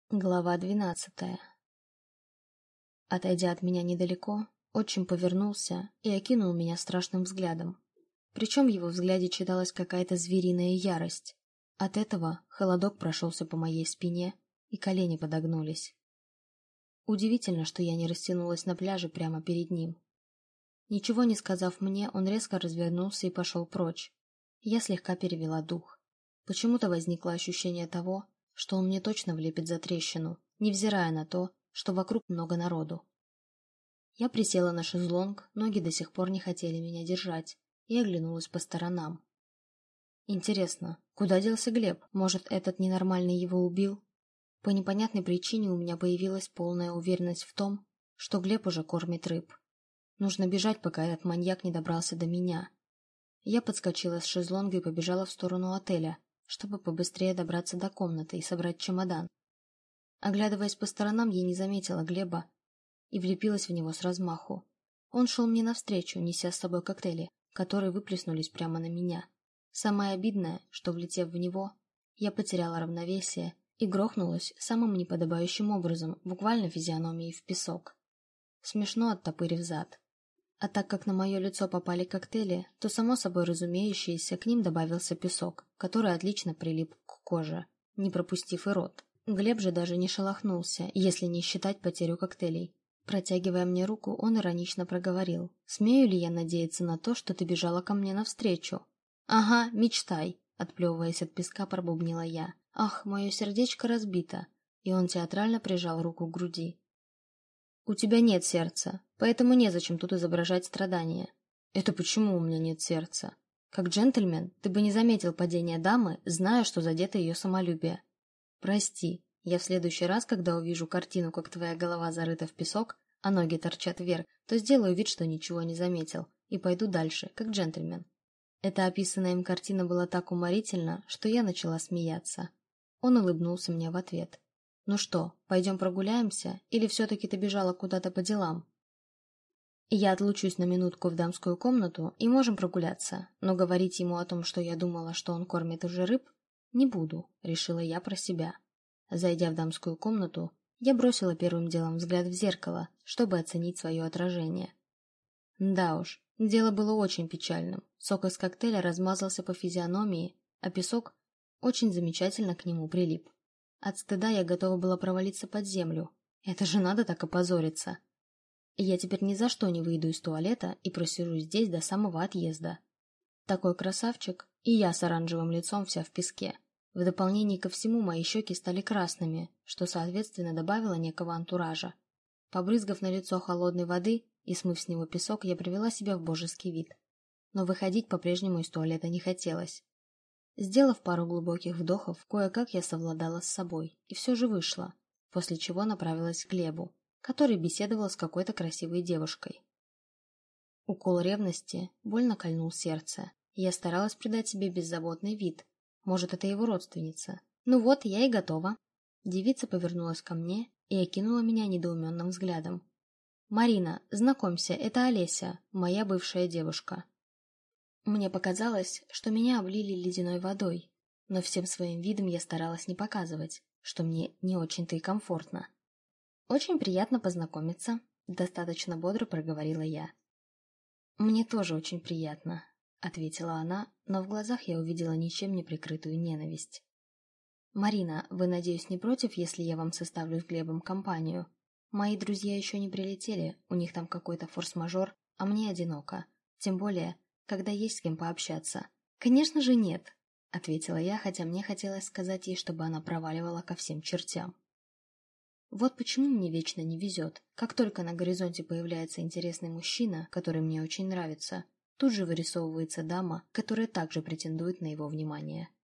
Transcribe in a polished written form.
Глава 12. Отойдя от меня недалеко, отчим повернулся и окинул меня страшным взглядом. Причем в его взгляде читалась какая-то звериная ярость. От этого холодок прошелся по моей спине, и колени подогнулись. Удивительно, что я не растянулась на пляже прямо перед ним. Ничего не сказав мне, он резко развернулся и пошел прочь. Я слегка перевела дух. Почему-то возникло ощущение того, что он мне точно влепит за трещину, невзирая на то, что вокруг много народу. Я присела на шезлонг, ноги до сих пор не хотели меня держать, и оглянулась по сторонам. Интересно, куда делся Глеб? Может, этот ненормальный его убил? По непонятной причине у меня появилась полная уверенность в том, что Глеб уже кормит рыб. Нужно бежать, пока этот маньяк не добрался до меня. Я подскочила с шезлонга и побежала в сторону отеля, чтобы побыстрее добраться до комнаты и собрать чемодан. Оглядываясь по сторонам, я не заметила Глеба и влепилась в него с размаху. Он шел мне навстречу, неся с собой коктейли, которые выплеснулись прямо на меня. Самое обидное, что, влетев в него, я потеряла равновесие и грохнулась самым неподобающим образом, буквально физиономией в песок. Смешно, оттопырив зад. А так как на мое лицо попали коктейли, то, само собой разумеющееся, к ним добавился песок, который отлично прилип к коже, не пропустив и рот. Глеб же даже не шелохнулся, если не считать потерю коктейлей. Протягивая мне руку, он иронично проговорил: «Смею ли я надеяться на то, что ты бежала ко мне навстречу?» «Ага, мечтай», — отплевываясь от песка, пробубнила я. «Ах, мое сердечко разбито», и он театрально прижал руку к груди. «У тебя нет сердца, поэтому незачем тут изображать страдания». «Это почему у меня нет сердца?» «Как джентльмен, ты бы не заметил падения дамы, зная, что задето ее самолюбие». «Прости, я в следующий раз, когда увижу картину, как твоя голова зарыта в песок, а ноги торчат вверх, то сделаю вид, что ничего не заметил, и пойду дальше, как джентльмен». Эта описанная им картина была так уморительна, что я начала смеяться. Он улыбнулся мне в ответ. «Ну что, пойдем прогуляемся, или все-таки ты бежала куда-то по делам?» «Я отлучусь на минутку в дамскую комнату, и можем прогуляться, но говорить ему о том, что я думала, что он кормит уже рыб, не буду», — решила я про себя. Зайдя в дамскую комнату, я бросила первым делом взгляд в зеркало, чтобы оценить свое отражение. Да уж, дело было очень печальным. Сок из коктейля размазался по физиономии, а песок очень замечательно к нему прилип. От стыда я готова была провалиться под землю. Это же надо так опозориться. Я теперь ни за что не выйду из туалета и просижу здесь до самого отъезда. Такой красавчик, и я с оранжевым лицом вся в песке. В дополнение ко всему мои щеки стали красными, что соответственно добавило некого антуража. Побрызгав на лицо холодной воды и смыв с него песок, я привела себя в божеский вид. Но выходить по-прежнему из туалета не хотелось. Сделав пару глубоких вдохов, кое-как я совладала с собой и все же вышла, после чего направилась к Глебу, который беседовал с какой-то красивой девушкой. Укол ревности больно кольнул сердце, и я старалась придать себе беззаботный вид. Может, это его родственница. Ну вот, я и готова. Девица повернулась ко мне и окинула меня недоуменным взглядом. «Марина, знакомься, это Олеся, моя бывшая девушка». Мне показалось, что меня облили ледяной водой, но всем своим видом я старалась не показывать, что мне не очень-то и комфортно. «Очень приятно познакомиться», — достаточно бодро проговорила я. «Мне тоже очень приятно», — ответила она, но в глазах я увидела ничем не прикрытую ненависть. «Марина, вы, надеюсь, не против, если я вам составлю с Глебом компанию? Мои друзья еще не прилетели, у них там какой-то форс-мажор, а мне одиноко. Тем более, когда есть с кем пообщаться». «Конечно же нет», — ответила я, хотя мне хотелось сказать ей, чтобы она проваливала ко всем чертям. Вот почему мне вечно не везет. Как только на горизонте появляется интересный мужчина, который мне очень нравится, тут же вырисовывается дама, которая также претендует на его внимание.